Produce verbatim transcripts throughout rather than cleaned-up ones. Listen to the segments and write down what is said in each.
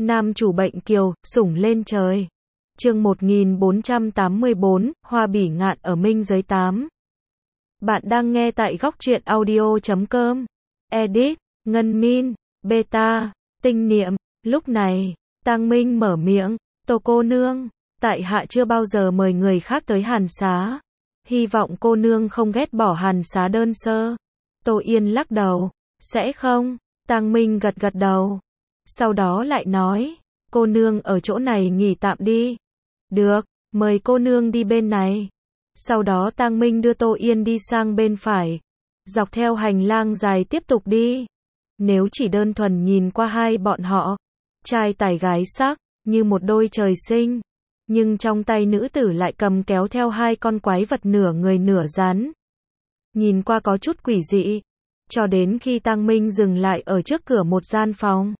Nam chủ bệnh kiều, sủng lên trời. Chương một nghìn bốn trăm tám mươi bốn, Hoa bỉ ngạn ở minh giới tám. Bạn đang nghe tại góc truyện audio chấm com. Edit, Ngân Min, Beta, Tinh Niệm. Lúc này, Tang Minh mở miệng, Tô cô nương, tại hạ chưa bao giờ mời người khác tới hàn xá. Hy vọng cô nương không ghét bỏ hàn xá đơn sơ. Tô Yên lắc đầu, sẽ không. Tang Minh gật gật đầu. Sau đó lại nói, cô nương ở chỗ này nghỉ tạm đi. Được, mời cô nương đi bên này. Sau đó Tang Minh đưa Tô Yên đi sang bên phải. Dọc theo hành lang dài tiếp tục đi. Nếu chỉ đơn thuần nhìn qua hai bọn họ, trai tài gái sắc, như một đôi trời sinh. Nhưng trong tay nữ tử lại cầm kéo theo hai con quái vật nửa người nửa rắn. Nhìn qua có chút quỷ dị. Cho đến khi Tang Minh dừng lại ở trước cửa một gian phòng.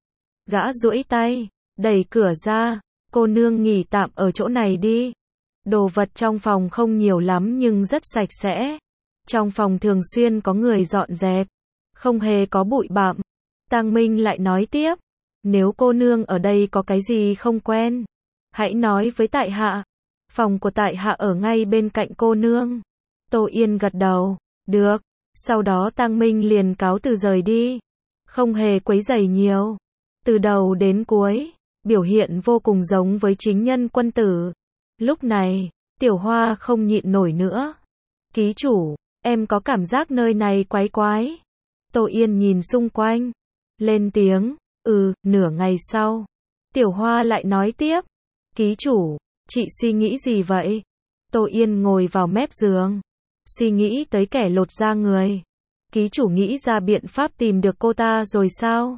Gã duỗi tay, đẩy cửa ra, cô nương nghỉ tạm ở chỗ này đi. Đồ vật trong phòng không nhiều lắm nhưng rất sạch sẽ. Trong phòng thường xuyên có người dọn dẹp, không hề có bụi bặm. Tang Minh lại nói tiếp, nếu cô nương ở đây có cái gì không quen, hãy nói với tại hạ. Phòng của tại hạ ở ngay bên cạnh cô nương. Tô Yên gật đầu, được. Sau đó Tang Minh liền cáo từ rời đi, không hề quấy rầy nhiều. Từ đầu đến cuối, biểu hiện vô cùng giống với chính nhân quân tử. Lúc này, Tiểu Hoa không nhịn nổi nữa. Ký chủ, em có cảm giác nơi này quái quái. Tô Yên nhìn xung quanh, lên tiếng, ừ, nửa ngày sau. Tiểu Hoa lại nói tiếp, ký chủ, chị suy nghĩ gì vậy? Tô Yên ngồi vào mép giường, suy nghĩ tới kẻ lột da người. Ký chủ nghĩ ra biện pháp tìm được cô ta rồi sao?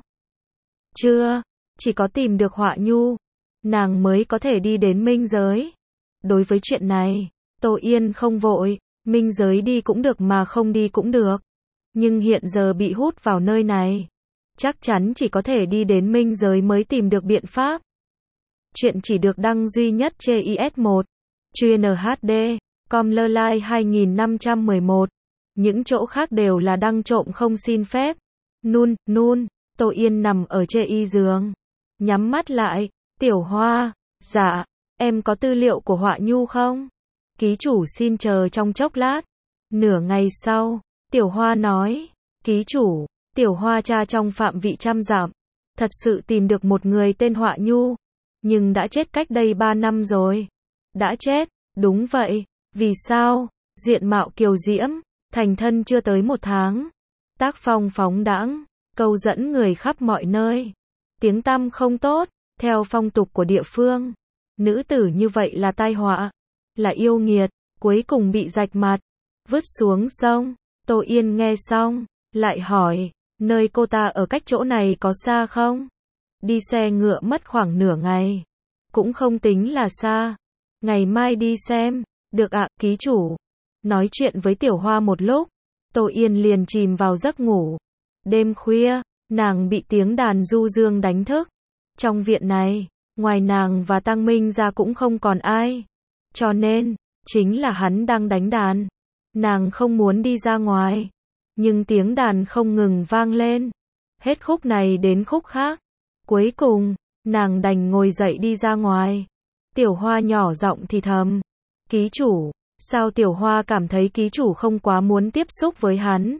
Chưa, chỉ có tìm được Họa Nhu, nàng mới có thể đi đến minh giới. Đối với chuyện này, Tô Yên không vội, minh giới đi cũng được mà không đi cũng được. Nhưng hiện giờ bị hút vào nơi này, chắc chắn chỉ có thể đi đến minh giới mới tìm được biện pháp. Chuyện chỉ được đăng duy nhất trên i ét một, chuyên hát đê, com lơ lai hai nghìn năm trăm mười một. Những chỗ khác đều là đăng trộm không xin phép. Nun, nun. Tô Yên nằm ở trên y giường, nhắm mắt lại. Tiểu Hoa, dạ, em có tư liệu của Họa Nhu không? Ký chủ xin chờ trong chốc lát. Nửa ngày sau, Tiểu Hoa nói, ký chủ, Tiểu Hoa tra trong phạm vị trăm dặm, thật sự tìm được một người tên Họa Nhu, nhưng đã chết cách đây ba năm rồi. Đã chết, đúng vậy, vì sao? Diện mạo kiều diễm, thành thân chưa tới một tháng, tác phong phóng đãng, câu dẫn người khắp mọi nơi. Tiếng tăm không tốt, theo phong tục của địa phương. Nữ tử như vậy là tai họa, là yêu nghiệt, cuối cùng bị rạch mặt, vứt xuống sông. Tô Yên nghe xong, lại hỏi, nơi cô ta ở cách chỗ này có xa không? Đi xe ngựa mất khoảng nửa ngày, cũng không tính là xa. Ngày mai đi xem, được ạ, ký chủ. Nói chuyện với Tiểu Hoa một lúc, Tô Yên liền chìm vào giấc ngủ. Đêm khuya, nàng bị tiếng đàn du dương đánh thức. Trong viện này, ngoài nàng và Tang Minh ra cũng không còn ai. Cho nên, chính là hắn đang đánh đàn. Nàng không muốn đi ra ngoài. Nhưng tiếng đàn không ngừng vang lên. Hết khúc này đến khúc khác. Cuối cùng, nàng đành ngồi dậy đi ra ngoài. Tiểu Hoa nhỏ giọng thì thầm, ký chủ. Sao Tiểu Hoa cảm thấy ký chủ không quá muốn tiếp xúc với hắn?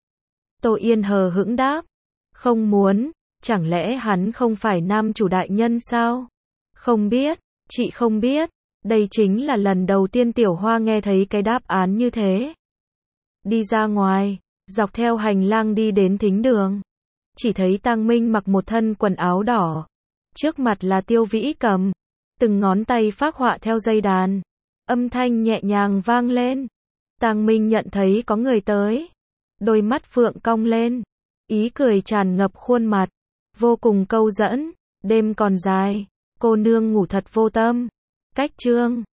Tô Yên hờ hững đáp, không muốn, chẳng lẽ hắn không phải nam chủ đại nhân sao? Không biết, chị không biết. Đây chính là lần đầu tiên Tiểu Hoa nghe thấy cái đáp án như thế. Đi ra ngoài, dọc theo hành lang đi đến thính đường. Chỉ thấy Tang Minh mặc một thân quần áo đỏ. Trước mặt là Tiêu Vĩ Cầm, từng ngón tay phác họa theo dây đàn. Âm thanh nhẹ nhàng vang lên. Tang Minh nhận thấy có người tới. Đôi mắt phượng cong lên. Ý cười tràn ngập khuôn mặt. Vô cùng câu dẫn. Đêm còn dài. Cô nương ngủ thật vô tâm. Cách chương.